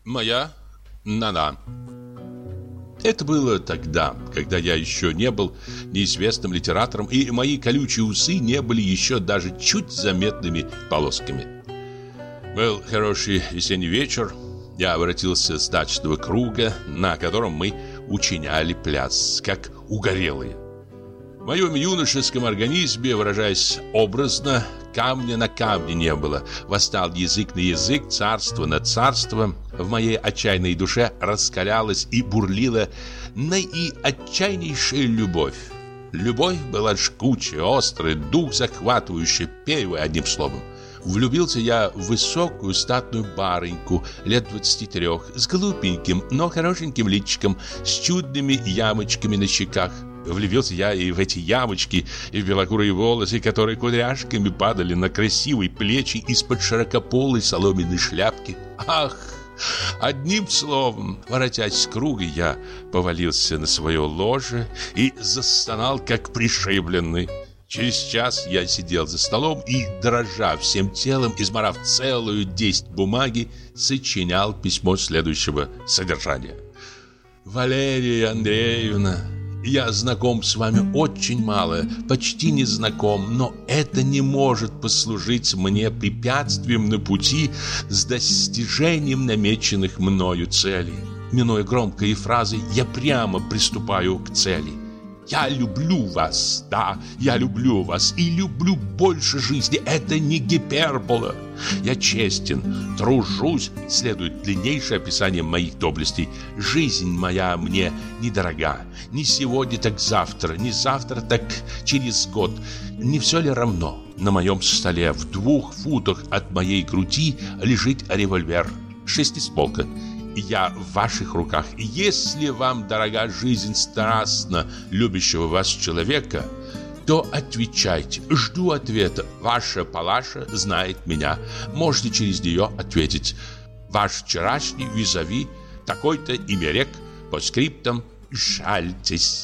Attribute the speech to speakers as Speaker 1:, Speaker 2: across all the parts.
Speaker 1: Моя Нана. Это было тогда, когда я еще не был неизвестным литератором, и мои колючие усы не были еще даже чуть заметными полосками. Был хороший весенний вечер. Я воротился с дачного круга, на котором мы учиняли пляс, как угорелые. В моем юношеском организме, выражаясь образно, камня на камне не было. Восстал язык на язык, царство на царство. В моей отчаянной душе раскалялась и бурлила наиотчаяннейшая любовь. Любовь была жгучая, острая, дух захватывающий, первый, одним словом. Влюбился я в высокую статную барыньку лет 23, с глупеньким, но хорошеньким личиком, с чудными ямочками на щеках. Влюбился я и в эти ямочки, и в белокурые волосы, которые кудряшками падали на красивые плечи из-под широкополой соломенной шляпки. Ах! Одним словом, воротясь с круга, я повалился на свое ложе и застонал, как пришибленный. Через час я сидел за столом и, дрожа всем телом, изморав целую 10 бумаги, сочинял письмо следующего содержания. «Валерия Андреевна, я знаком с вами очень мало, почти не знаком, но это не может послужить мне препятствием на пути с достижением намеченных мною целей. Минуя громкие фразы, я прямо приступаю к цели. Я люблю вас, да, я люблю вас и люблю больше жизни. Это не гипербола. Я честен, тружусь, следует длиннейшее описание моих доблестей. Жизнь моя мне недорога. Не сегодня, так завтра, не завтра, так через год. Не все ли равно? На моем столе в 2 футах от моей груди лежит револьвер, шестистволка. Я в ваших руках. Если вам дорога жизнь страстно любящего вас человека, то отвечайте. Жду ответа. Ваша Палаша знает меня. Можете через нее ответить. Ваш вчерашний визави, такой-то имя по скриптам, жальтесь.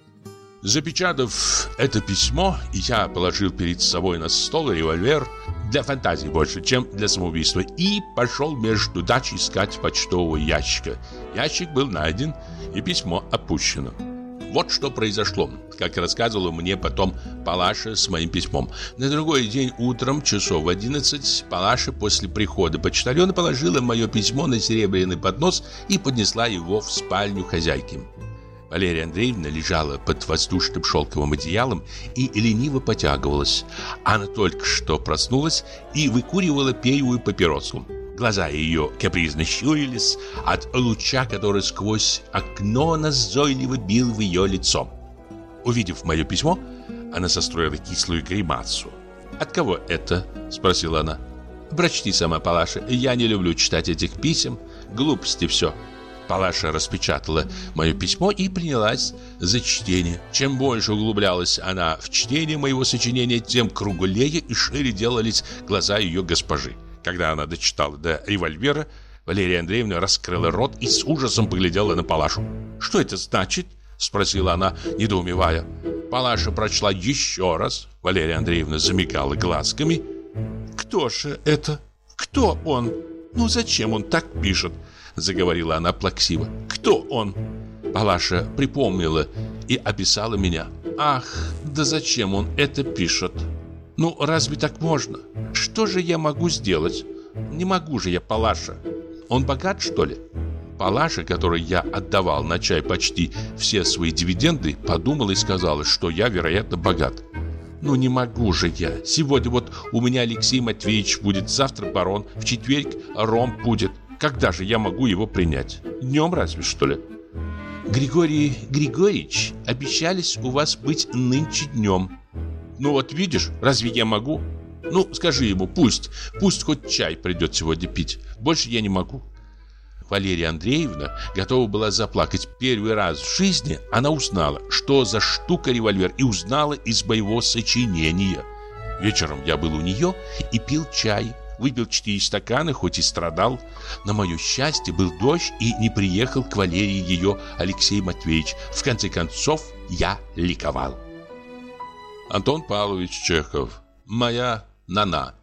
Speaker 1: Запечатав это письмо, я положил перед собой на стол револьвер, для фантазии больше, чем для самоубийства, и пошел между дач искать почтового ящика. Ящик был найден, и письмо опущено. Вот что произошло, как рассказывала мне потом Палаша с моим письмом. На другой день утром, часов в 11, Палаша после прихода почтальона положила мое письмо на серебряный поднос и поднесла его в спальню хозяйки. Валерия Андреевна лежала под воздушным шелковым одеялом и лениво потягивалась. Она только что проснулась и выкуривала первую папиросу. Глаза ее капризно щурились от луча, который сквозь окно назойливо бил в ее лицо. Увидев мое письмо, она состроила кислую гримасу. «От кого это?» – спросила она. «Прочти сама, Палаша, я не люблю читать этих писем, глупости все». Палаша распечатала мое письмо и принялась за чтение. Чем больше углублялась она в чтение моего сочинения, тем круглее и шире делались глаза ее госпожи. Когда она дочитала до револьвера, Валерия Андреевна раскрыла рот и с ужасом поглядела на Палашу. «Что это значит?» – спросила она, недоумевая. Палаша прочла еще раз. Валерия Андреевна замигала глазками. «Кто же это? Кто он? Ну зачем он так пишет?» — заговорила она плаксиво. «Кто он?» Палаша припомнила и описала меня. «Ах, да зачем он это пишет? Ну, разве так можно? Что же я могу сделать? Не могу же я, Палаша. Он богат, что ли?» Палаша, которой я отдавал на чай почти все свои дивиденды, подумала и сказала, что я, вероятно, богат. «Ну, не могу же я. Сегодня вот у меня Алексей Матвеевич будет, завтра барон, в четверг ром будет. Когда же я могу его принять? Днем разве, что ли?» «Григорий Григорьевич, обещались у вас быть нынче днем». «Ну вот видишь, разве я могу? Ну, скажи ему, пусть хоть чай придет сегодня пить. Больше я не могу». Валерия Андреевна готова была заплакать. Первый раз в жизни она узнала, что за штука револьвер, и узнала из моего сочинения. Вечером я был у нее и пил чай. Выпил 4 стакана, хоть и страдал. На мое счастье, был дождь, и не приехал к Валерии ее Алексей Матвеевич. В конце концов, я ликовал. Антон Павлович Чехов. Моя Нана.